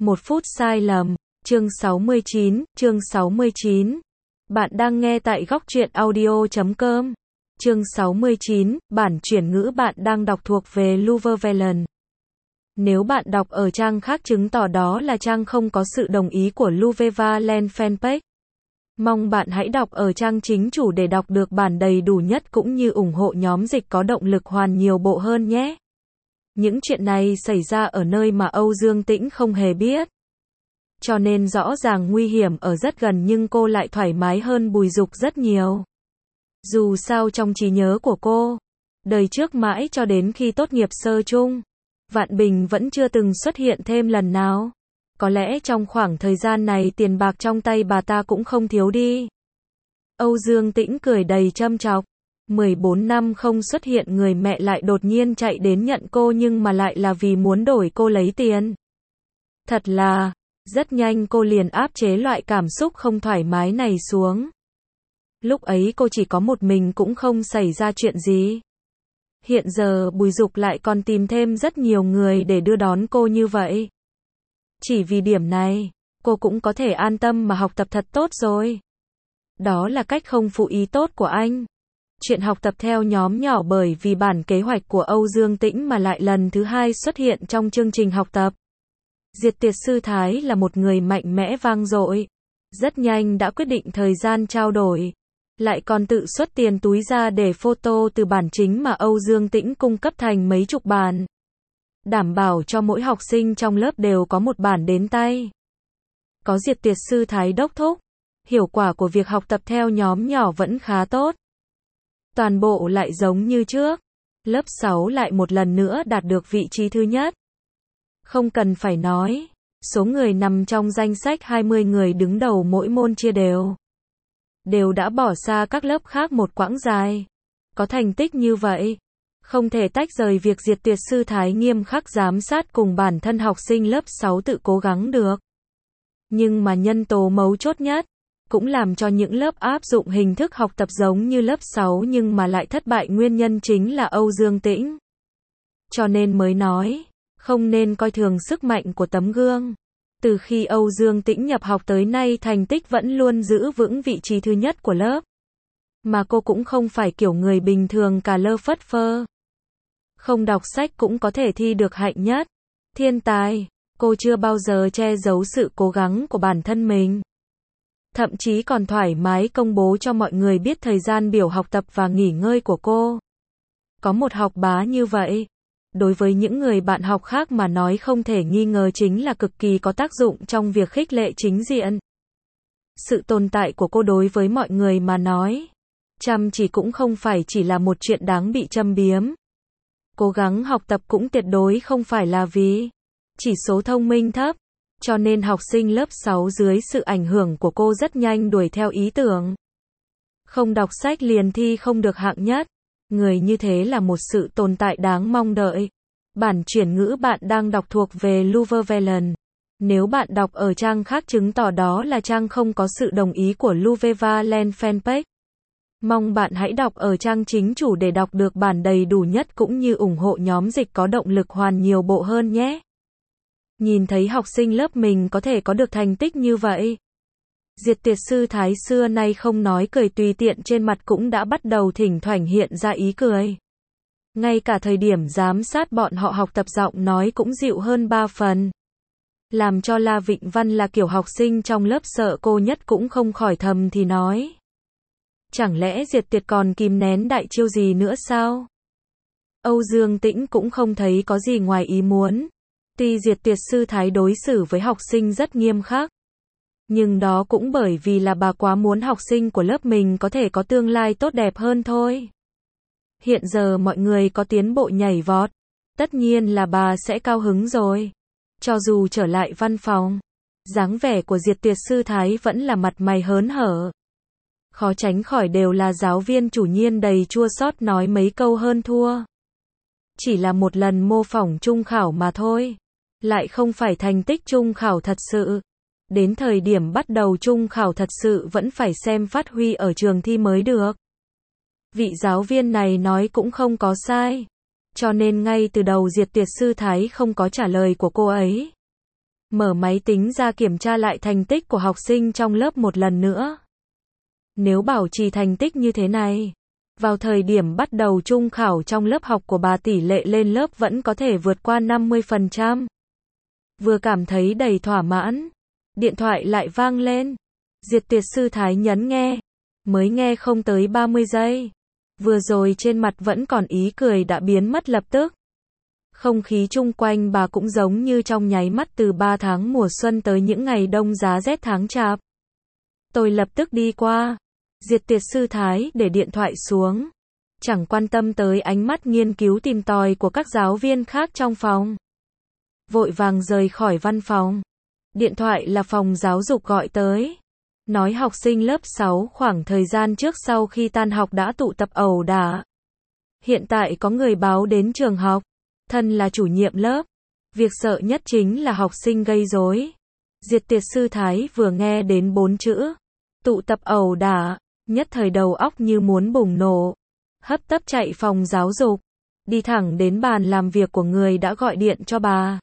1 phút sai lầm. Chương 69. Bạn đang nghe tại góc truyện audio.com. Chương 69, bản chuyển ngữ bạn đang đọc thuộc về Luverne. Nếu bạn đọc ở trang khác chứng tỏ đó là trang không có sự đồng ý của Luverne fanpage. Mong bạn hãy đọc ở trang chính chủ để đọc được bản đầy đủ nhất cũng như ủng hộ nhóm dịch có động lực hoàn nhiều bộ hơn nhé. Những chuyện này xảy ra ở nơi mà Âu Dương Tĩnh không hề biết. Cho nên rõ ràng nguy hiểm ở rất gần nhưng cô lại thoải mái hơn Bùi Dục rất nhiều. Dù sao trong trí nhớ của cô, đời trước mãi cho đến khi tốt nghiệp sơ chung, Vạn Bình vẫn chưa từng xuất hiện thêm lần nào. Có lẽ trong khoảng thời gian này tiền bạc trong tay bà ta cũng không thiếu đi. Âu Dương Tĩnh cười đầy châm chọc. 14 năm không xuất hiện người mẹ lại đột nhiên chạy đến nhận cô nhưng mà lại là vì muốn đổi cô lấy tiền. Thật là, rất nhanh cô liền áp chế loại cảm xúc không thoải mái này xuống. Lúc ấy cô chỉ có một mình cũng không xảy ra chuyện gì. Hiện giờ Bùi Dục lại còn tìm thêm rất nhiều người để đưa đón cô như vậy. Chỉ vì điểm này, cô cũng có thể an tâm mà học tập thật tốt rồi. Đó là cách không phụ ý tốt của anh. Chuyện học tập theo nhóm nhỏ bởi vì bản kế hoạch của Âu Dương Tĩnh mà lại lần thứ hai xuất hiện trong chương trình học tập. Diệt Tiệt Sư Thái là một người mạnh mẽ vang dội. Rất nhanh đã quyết định thời gian trao đổi. Lại còn tự xuất tiền túi ra để photo từ bản chính mà Âu Dương Tĩnh cung cấp thành mấy chục bản. Đảm bảo cho mỗi học sinh trong lớp đều có một bản đến tay. Có Diệt Tiệt Sư Thái đốc thúc, hiệu quả của việc học tập theo nhóm nhỏ vẫn khá tốt. Toàn bộ lại giống như trước. Lớp 6 lại một lần nữa đạt được vị trí thứ nhất. Không cần phải nói, số người nằm trong danh sách 20 người đứng đầu mỗi môn chia đều đã bỏ xa các lớp khác một quãng dài. Có thành tích như vậy, không thể tách rời việc Diệt Tiệt Sư Thái nghiêm khắc giám sát cùng bản thân học sinh lớp 6 tự cố gắng được. Nhưng mà nhân tố mấu chốt nhất, cũng làm cho những lớp áp dụng hình thức học tập giống như lớp 6 nhưng mà lại thất bại nguyên nhân chính là Âu Dương Tĩnh. Cho nên mới nói, không nên coi thường sức mạnh của tấm gương. Từ khi Âu Dương Tĩnh nhập học tới nay thành tích vẫn luôn giữ vững vị trí thứ nhất của lớp. Mà cô cũng không phải kiểu người bình thường cả lơ phất phơ. Không đọc sách cũng có thể thi được hạnh nhất. Thiên tài, cô chưa bao giờ che giấu sự cố gắng của bản thân mình. Thậm chí còn thoải mái công bố cho mọi người biết thời gian biểu học tập và nghỉ ngơi của cô. Có một học bá như vậy, đối với những người bạn học khác mà nói không thể nghi ngờ chính là cực kỳ có tác dụng trong việc khích lệ chính diện. Sự tồn tại của cô đối với mọi người mà nói, chăm chỉ cũng không phải chỉ là một chuyện đáng bị châm biếm. Cố gắng học tập cũng tuyệt đối không phải là vì chỉ số thông minh thấp. Cho nên học sinh lớp 6 dưới sự ảnh hưởng của cô rất nhanh đuổi theo ý tưởng. Không đọc sách liền thi không được hạng nhất. Người như thế là một sự tồn tại đáng mong đợi. Bản chuyển ngữ bạn đang đọc thuộc về Luverne. Nếu bạn đọc ở trang khác chứng tỏ đó là trang không có sự đồng ý của Luverne fanpage. Mong bạn hãy đọc ở trang chính chủ để đọc được bản đầy đủ nhất cũng như ủng hộ nhóm dịch có động lực hoàn nhiều bộ hơn nhé. Nhìn thấy học sinh lớp mình có thể có được thành tích như vậy. Diệt Tiệt Sư Thái xưa nay không nói cười tùy tiện trên mặt cũng đã bắt đầu thỉnh thoảng hiện ra ý cười. Ngay cả thời điểm giám sát bọn họ học tập giọng nói cũng dịu hơn 3 phần. Làm cho La Vịnh Văn là kiểu học sinh trong lớp sợ cô nhất cũng không khỏi thầm thì nói. Chẳng lẽ Diệt Tiệt còn kìm nén đại chiêu gì nữa sao? Âu Dương Tĩnh cũng không thấy có gì ngoài ý muốn. Tuy Diệt Tiệt Sư Thái đối xử với học sinh rất nghiêm khắc. Nhưng đó cũng bởi vì là bà quá muốn học sinh của lớp mình có thể có tương lai tốt đẹp hơn thôi. Hiện giờ mọi người có tiến bộ nhảy vọt. Tất nhiên là bà sẽ cao hứng rồi. Cho dù trở lại văn phòng, dáng vẻ của Diệt Tiệt Sư Thái vẫn là mặt mày hớn hở. Khó tránh khỏi đều là giáo viên chủ nhiệm đầy chua xót nói mấy câu hơn thua. Chỉ là một lần mô phỏng trung khảo mà thôi. Lại không phải thành tích trung khảo thật sự. Đến thời điểm bắt đầu trung khảo thật sự vẫn phải xem phát huy ở trường thi mới được. Vị giáo viên này nói cũng không có sai. Cho nên ngay từ đầu Diệt Tiệt Sư Thái không có trả lời của cô ấy. mở máy tính ra kiểm tra lại thành tích của học sinh trong lớp một lần nữa. Nếu bảo trì thành tích như thế này, vào thời điểm bắt đầu trung khảo trong lớp học của bà tỷ lệ lên lớp vẫn có thể vượt qua 50%. Vừa cảm thấy đầy thỏa mãn, điện thoại lại vang lên. Diệt Tuyệt Sư Thái nhấn nghe. Mới nghe không tới 30 giây. Vừa rồi trên mặt vẫn còn ý cười đã biến mất lập tức. Không khí chung quanh bà cũng giống như trong nháy mắt từ 3 tháng mùa xuân tới những ngày đông giá rét tháng chạp. Tôi lập tức đi qua. Diệt Tuyệt Sư Thái để điện thoại xuống. Chẳng quan tâm tới ánh mắt nghiên cứu tìm tòi của các giáo viên khác trong phòng. Vội vàng rời khỏi văn phòng. Điện thoại là phòng giáo dục gọi tới. Nói học sinh lớp 6 khoảng thời gian trước sau khi tan học đã tụ tập ẩu đả. Hiện tại có người báo đến trường học. Thân là chủ nhiệm lớp. Việc sợ nhất chính là học sinh gây rối. Diệt Tuyệt Sư Thái vừa nghe đến 4 chữ tụ tập ẩu đả, nhất thời đầu óc như muốn bùng nổ. Hấp tấp chạy phòng giáo dục. Đi thẳng đến bàn làm việc của người đã gọi điện cho bà.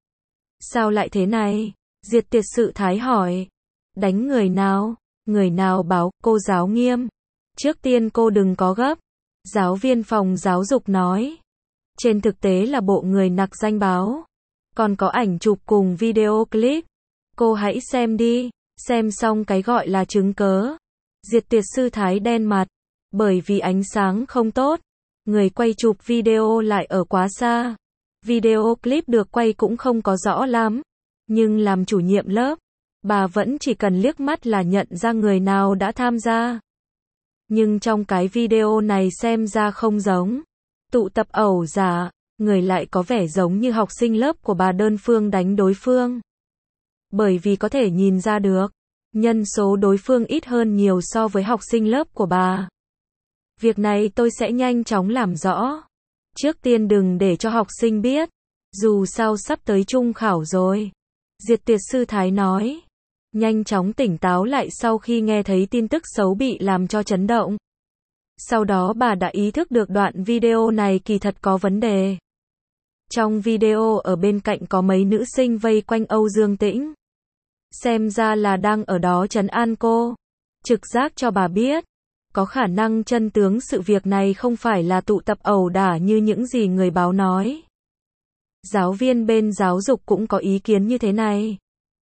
Sao lại thế này? Diệt Tuyệt Sư Thái hỏi. Đánh người nào? Người nào báo? Cô giáo nghiêm. Trước tiên cô đừng có gấp. Giáo viên phòng giáo dục nói. Trên thực tế là bộ người nặc danh báo. Còn có ảnh chụp cùng video clip. Cô hãy xem đi. Xem xong cái gọi là chứng cớ. Diệt Tuyệt Sư Thái đen mặt. Bởi vì ánh sáng không tốt. Người quay chụp video lại ở quá xa. Video clip được quay cũng không có rõ lắm. Nhưng làm chủ nhiệm lớp, bà vẫn chỉ cần liếc mắt là nhận ra người nào đã tham gia. Nhưng trong cái video này xem ra không giống. Tụ tập ẩu đả, người lại có vẻ giống như học sinh lớp của bà đơn phương đánh đối phương. Bởi vì có thể nhìn ra được, nhân số đối phương ít hơn nhiều so với học sinh lớp của bà. Việc này tôi sẽ nhanh chóng làm rõ. Trước tiên đừng để cho học sinh biết. Dù sao sắp tới trung khảo rồi. Diệt Tuyệt Sư Thái nói. Nhanh chóng tỉnh táo lại sau khi nghe thấy tin tức xấu bị làm cho chấn động. Sau đó bà đã ý thức được đoạn video này kỳ thật có vấn đề. Trong video ở bên cạnh có mấy nữ sinh vây quanh Âu Dương Tĩnh. Xem ra là đang ở đó trấn an cô. Trực giác cho bà biết. Có khả năng chân tướng sự việc này không phải là tụ tập ẩu đả như những gì người báo nói. Giáo viên bên giáo dục cũng có ý kiến như thế này.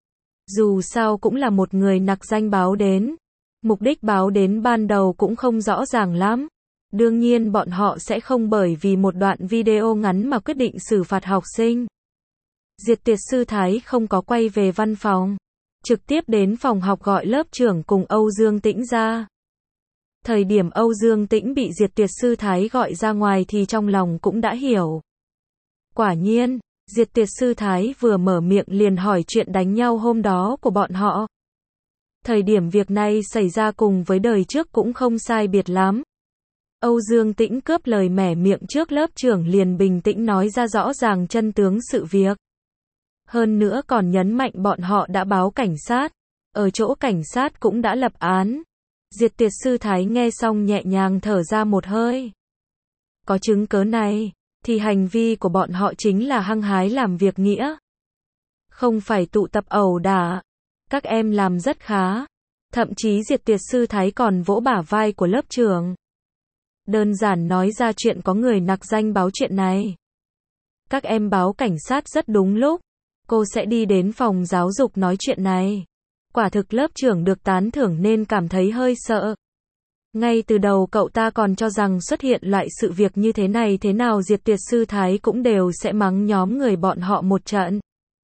Dù sao cũng là một người nặc danh báo đến. Mục đích báo đến ban đầu cũng không rõ ràng lắm. Đương nhiên bọn họ sẽ không bởi vì một đoạn video ngắn mà quyết định xử phạt học sinh. Diệt Tuyệt Sư Thái không có quay về văn phòng. Trực tiếp đến phòng học gọi lớp trưởng cùng Âu Dương Tĩnh ra. Thời điểm Âu Dương Tĩnh bị Diệt Tuyệt Sư Thái gọi ra ngoài thì trong lòng cũng đã hiểu. Quả nhiên, Diệt Tuyệt Sư Thái vừa mở miệng liền hỏi chuyện đánh nhau hôm đó của bọn họ. Thời điểm việc này xảy ra cùng với đời trước cũng không sai biệt lắm. Âu Dương Tĩnh cướp lời mẻ miệng trước lớp trưởng liền bình tĩnh nói ra rõ ràng chân tướng sự việc. Hơn nữa còn nhấn mạnh bọn họ đã báo cảnh sát. Ở chỗ cảnh sát cũng đã lập án. Diệt Tuyệt Sư Thái nghe xong nhẹ nhàng thở ra một hơi. Có chứng cớ này, thì hành vi của bọn họ chính là hăng hái làm việc nghĩa. Không phải tụ tập ẩu đả. Các em làm rất khá. Thậm chí Diệt Tuyệt Sư Thái còn vỗ bả vai của lớp trưởng. Đơn giản nói ra chuyện có người nặc danh báo chuyện này. Các em báo cảnh sát rất đúng lúc. Cô sẽ đi đến phòng giáo dục nói chuyện này. Quả thực lớp trưởng được tán thưởng nên cảm thấy hơi sợ. Ngay từ đầu cậu ta còn cho rằng xuất hiện loại sự việc như thế này thế nào Diệt Tuyệt Sư Thái cũng đều sẽ mắng nhóm người bọn họ một trận.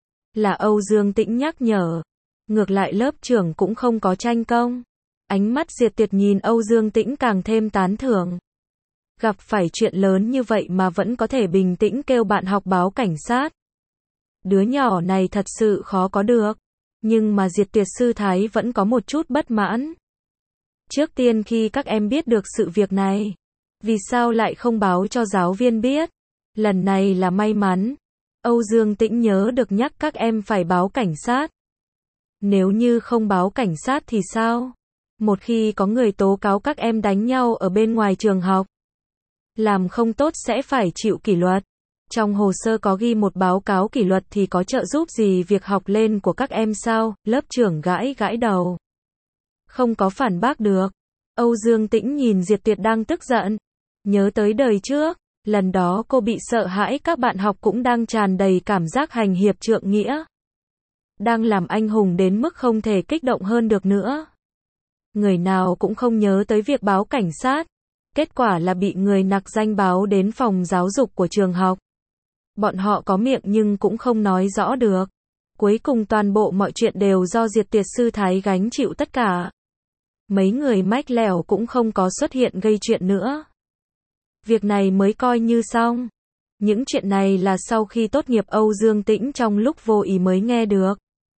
Là Âu Dương Tĩnh nhắc nhở. Ngược lại lớp trưởng cũng không có tranh công. Ánh mắt Diệt Tuyệt nhìn Âu Dương Tĩnh càng thêm tán thưởng. Gặp phải chuyện lớn như vậy mà vẫn có thể bình tĩnh kêu bạn học báo cảnh sát. Đứa nhỏ này thật sự khó có được. Nhưng mà Diệt Tuyệt Sư Thái vẫn có một chút bất mãn. Trước tiên khi các em biết được sự việc này, vì sao lại không báo cho giáo viên biết? Lần này là may mắn. Âu Dương Tĩnh nhớ được nhắc các em phải báo cảnh sát. Nếu như không báo cảnh sát thì sao? Một khi có người tố cáo các em đánh nhau ở bên ngoài trường học, làm không tốt sẽ phải chịu kỷ luật. Trong hồ sơ có ghi một báo cáo kỷ luật thì có trợ giúp gì việc học lên của các em sao? Lớp trưởng gãi gãi đầu. Không có phản bác được. Âu Dương Tĩnh nhìn Diệp Tuyệt đang tức giận. Nhớ tới đời trước, lần đó cô bị sợ hãi các bạn học cũng đang tràn đầy cảm giác hành hiệp trượng nghĩa. Đang làm anh hùng đến mức không thể kích động hơn được nữa. Người nào cũng không nhớ tới việc báo cảnh sát. Kết quả là bị người nặc danh báo đến phòng giáo dục của trường học. Bọn họ có miệng nhưng cũng không nói rõ được. Cuối cùng toàn bộ mọi chuyện đều do Diệp Tuyệt sư thái gánh chịu tất cả. Mấy người mách lẻo cũng không có xuất hiện gây chuyện nữa. Việc này mới coi như xong. Những chuyện này là sau khi tốt nghiệp Âu Dương Tĩnh trong lúc vô ý mới nghe được.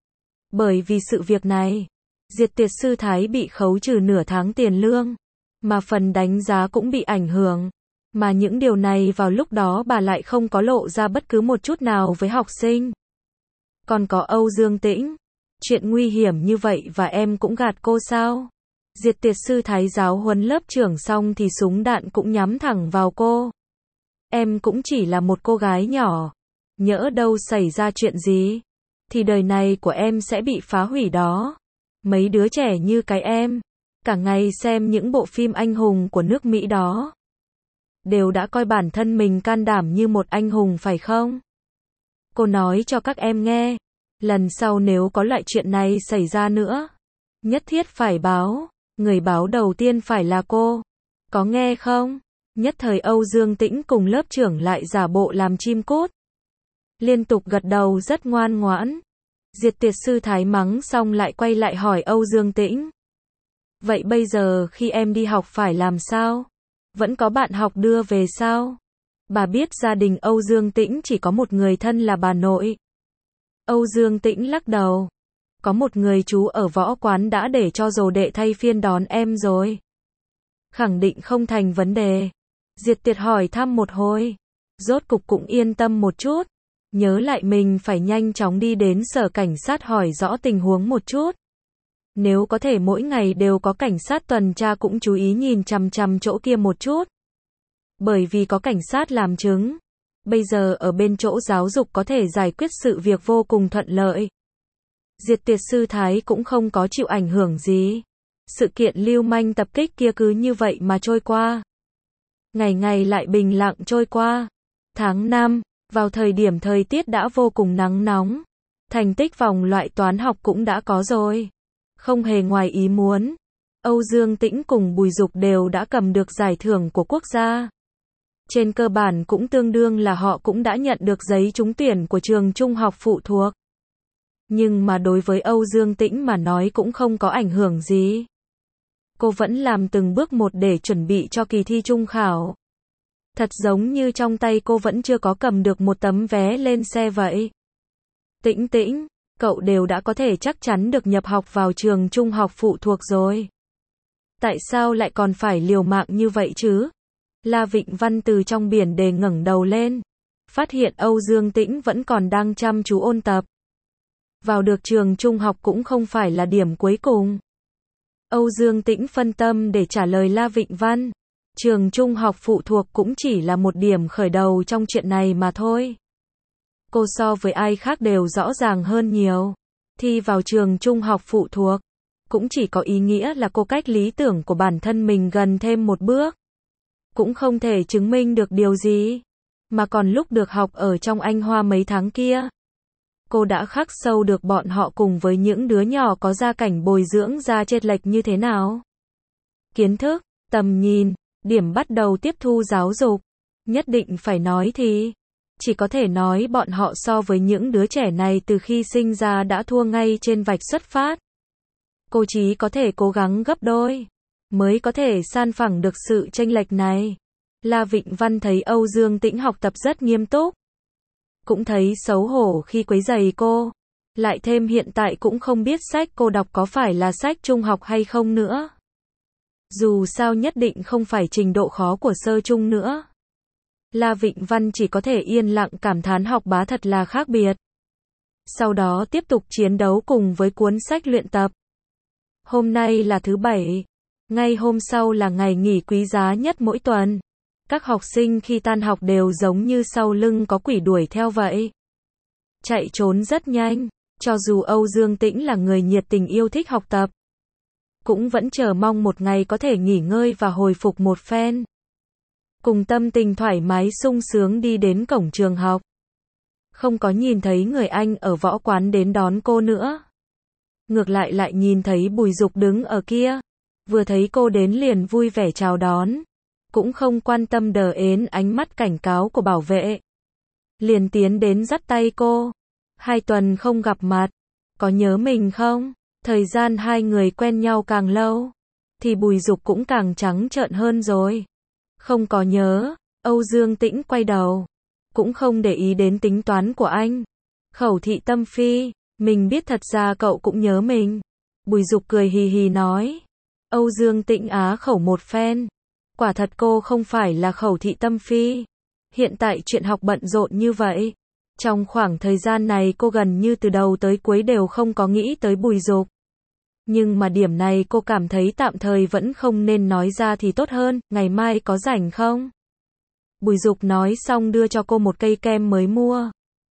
Bởi vì sự việc này, Diệp Tuyệt sư thái bị khấu trừ nửa tháng tiền lương, mà phần đánh giá cũng bị ảnh hưởng. Mà những điều này vào lúc đó bà lại không có lộ ra bất cứ một chút nào với học sinh. Còn có Âu Dương Tĩnh, chuyện nguy hiểm như vậy và em cũng gạt cô sao? Diệp Tuyệt sư thái giáo huấn lớp trưởng xong thì súng đạn cũng nhắm thẳng vào cô. Em cũng chỉ là một cô gái nhỏ. Nhỡ đâu xảy ra chuyện gì, thì đời này của em sẽ bị phá hủy đó. Mấy đứa trẻ như cái em, cả ngày xem những bộ phim anh hùng của nước Mỹ đó. Đều đã coi bản thân mình can đảm như một anh hùng phải không? Cô nói cho các em nghe, lần sau nếu có loại chuyện này xảy ra nữa, nhất thiết phải báo, người báo đầu tiên phải là cô. Có nghe không? Nhất thời Âu Dương Tĩnh cùng lớp trưởng lại giả bộ làm chim cút. Liên tục gật đầu rất ngoan ngoãn. Diệp Tuyệt sư thái mắng xong lại quay lại hỏi Âu Dương Tĩnh. Vậy bây giờ khi em đi học phải làm sao? Vẫn có bạn học đưa về sao? Bà biết gia đình Âu Dương Tĩnh chỉ có một người thân là bà nội. Âu Dương Tĩnh lắc đầu. Có một người chú ở võ quán đã để cho dồ đệ thay phiên đón em rồi. Khẳng định không thành vấn đề. Diệp Tuyệt hỏi thăm một hồi. Rốt cục cũng yên tâm một chút. Nhớ lại mình phải nhanh chóng đi đến sở cảnh sát hỏi rõ tình huống một chút. Nếu có thể mỗi ngày đều có cảnh sát tuần tra cũng chú ý nhìn chằm chằm chỗ kia một chút. Bởi vì có cảnh sát làm chứng. Bây giờ ở bên chỗ giáo dục có thể giải quyết sự việc vô cùng thuận lợi. Diệp Tuyệt sư thái cũng không có chịu ảnh hưởng gì. Sự kiện lưu manh tập kích kia cứ như vậy mà trôi qua. Ngày ngày lại bình lặng trôi qua. Tháng 5, vào thời điểm thời tiết đã vô cùng nắng nóng. Thành tích vòng loại toán học cũng đã có rồi. Không hề ngoài ý muốn. Âu Dương Tĩnh cùng Bùi Dục đều đã cầm được giải thưởng của quốc gia. Trên cơ bản cũng tương đương là họ cũng đã nhận được giấy trúng tuyển của trường trung học phụ thuộc. Nhưng mà đối với Âu Dương Tĩnh mà nói cũng không có ảnh hưởng gì. Cô vẫn làm từng bước một để chuẩn bị cho kỳ thi trung khảo. Thật giống như trong tay cô vẫn chưa có cầm được một tấm vé lên xe vậy. Tĩnh Tĩnh, cậu đều đã có thể chắc chắn được nhập học vào trường trung học phụ thuộc rồi. Tại sao lại còn phải liều mạng như vậy chứ? La Vịnh Văn từ trong biển đề ngẩng đầu lên. Phát hiện Âu Dương Tĩnh vẫn còn đang chăm chú ôn tập. Vào được trường trung học cũng không phải là điểm cuối cùng. Âu Dương Tĩnh phân tâm để trả lời La Vịnh Văn. Trường trung học phụ thuộc cũng chỉ là một điểm khởi đầu trong chuyện này mà thôi. Cô so với ai khác đều rõ ràng hơn nhiều. Thi vào trường trung học phụ thuộc cũng chỉ có ý nghĩa là cô cách lý tưởng của bản thân mình gần thêm một bước. Cũng không thể chứng minh được điều gì. Mà còn lúc được học ở trong Anh Hoa mấy tháng kia, cô đã khắc sâu được bọn họ cùng với những đứa nhỏ có gia cảnh bồi dưỡng ra chênh lệch như thế nào. Kiến thức, tầm nhìn, điểm bắt đầu tiếp thu giáo dục. Nhất định phải nói thì chỉ có thể nói bọn họ so với những đứa trẻ này từ khi sinh ra đã thua ngay trên vạch xuất phát. Cô chỉ có thể cố gắng gấp đôi mới có thể san phẳng được sự chênh lệch này. La Vịnh Văn thấy Âu Dương Tĩnh học tập rất nghiêm túc. Cũng thấy xấu hổ khi quấy rầy cô. Lại thêm hiện tại cũng không biết sách cô đọc có phải là sách trung học hay không nữa. Dù sao nhất định không phải trình độ khó của sơ trung nữa. La Vịnh Văn chỉ có thể yên lặng cảm thán học bá thật là khác biệt. Sau đó tiếp tục chiến đấu cùng với cuốn sách luyện tập. Hôm nay là thứ Bảy. Ngay hôm sau là ngày nghỉ quý giá nhất mỗi tuần. Các học sinh khi tan học đều giống như sau lưng có quỷ đuổi theo vậy. Chạy trốn rất nhanh, cho dù Âu Dương Tĩnh là người nhiệt tình yêu thích học tập, cũng vẫn chờ mong một ngày có thể nghỉ ngơi và hồi phục một phen. Cùng tâm tình thoải mái sung sướng đi đến cổng trường học. Không có nhìn thấy người anh ở võ quán đến đón cô nữa. Ngược lại nhìn thấy Bùi Dục đứng ở kia. Vừa thấy cô đến liền vui vẻ chào đón. Cũng không quan tâm đờ ến ánh mắt cảnh cáo của bảo vệ. Liền tiến đến dắt tay cô. 2 tuần không gặp mặt. Có nhớ mình không? Thời gian hai người quen nhau càng lâu, thì Bùi Dục cũng càng trắng trợn hơn rồi. Không có nhớ. Âu Dương Tĩnh quay đầu. Cũng không để ý đến tính toán của anh. Khẩu thị tâm phi. Mình biết thật ra cậu cũng nhớ mình. Bùi Dục cười hì hì nói. Âu Dương Tĩnh á khẩu một phen. Quả thật cô không phải là khẩu thị tâm phi. Hiện tại chuyện học bận rộn như vậy. Trong khoảng thời gian này cô gần như từ đầu tới cuối đều không có nghĩ tới Bùi Dục. Nhưng mà điểm này cô cảm thấy tạm thời vẫn không nên nói ra thì tốt hơn. Ngày mai có rảnh không? Bùi Dục nói xong đưa cho cô một cây kem mới mua.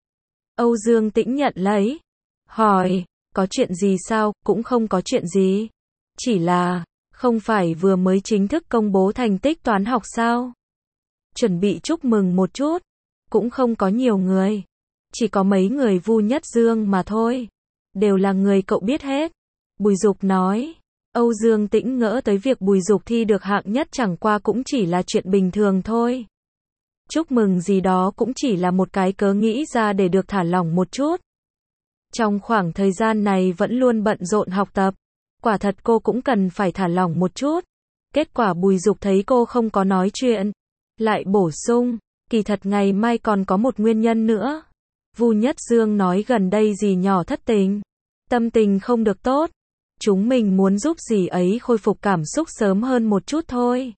Âu Dương Tĩnh nhận lấy. Hỏi, có chuyện gì sao? Cũng không có chuyện gì. Chỉ là, không phải vừa mới chính thức công bố thành tích toán học sao? Chuẩn bị chúc mừng một chút. Cũng không có nhiều người. Chỉ có mấy người Vu Nhất Dương mà thôi. Đều là người cậu biết hết. Bùi Dục nói. Âu Dương Tĩnh ngỡ tới việc Bùi Dục thi được hạng nhất chẳng qua cũng chỉ là chuyện bình thường thôi. Chúc mừng gì đó cũng chỉ là một cái cớ nghĩ ra để được thả lỏng một chút. Trong khoảng thời gian này vẫn luôn bận rộn học tập. Quả thật cô cũng cần phải thả lỏng một chút. Kết quả Bùi Dục thấy cô không có nói chuyện. Lại bổ sung, kỳ thật ngày mai còn có một nguyên nhân nữa. Vu Nhất Dương nói gần đây dì nhỏ thất tình. Tâm tình không được tốt. Chúng mình muốn giúp dì ấy khôi phục cảm xúc sớm hơn một chút thôi.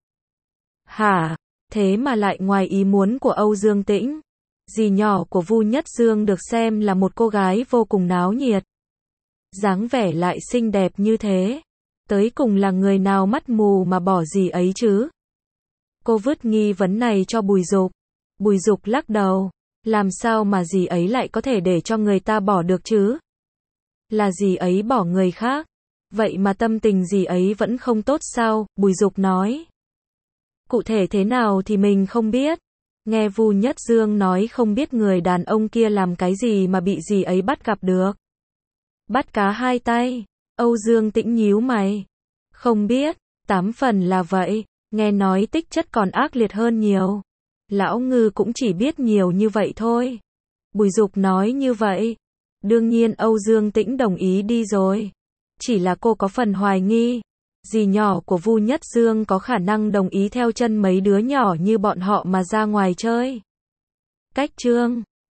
Hả? Thế mà lại ngoài ý muốn của Âu Dương Tĩnh. Dì nhỏ của Vu Nhất Dương được xem là một cô gái vô cùng náo nhiệt. Dáng vẻ lại xinh đẹp như thế. Tới cùng là người nào mắt mù mà bỏ dì ấy chứ? Cô vứt nghi vấn này cho Bùi Dục. Bùi Dục lắc đầu. Làm sao mà dì ấy lại có thể để cho người ta bỏ được chứ? Là dì ấy bỏ người khác. Vậy mà tâm tình dì ấy vẫn không tốt sao? Bùi Dục nói. Cụ thể thế nào thì mình không biết. Nghe Vu Nhất Dương nói không biết người đàn ông kia làm cái gì mà bị dì ấy bắt gặp được. Bắt cá hai tay. Âu Dương Tĩnh nhíu mày. Không biết, 8 phần là vậy. Nghe nói tích chất còn ác liệt hơn nhiều. Lão Ngư cũng chỉ biết nhiều như vậy thôi. Bùi Dục nói như vậy. Đương nhiên Âu Dương Tĩnh đồng ý đi rồi. Chỉ là cô có phần hoài nghi. Dì nhỏ của Vu Nhất Dương có khả năng đồng ý theo chân mấy đứa nhỏ như bọn họ mà ra ngoài chơi. Cách chương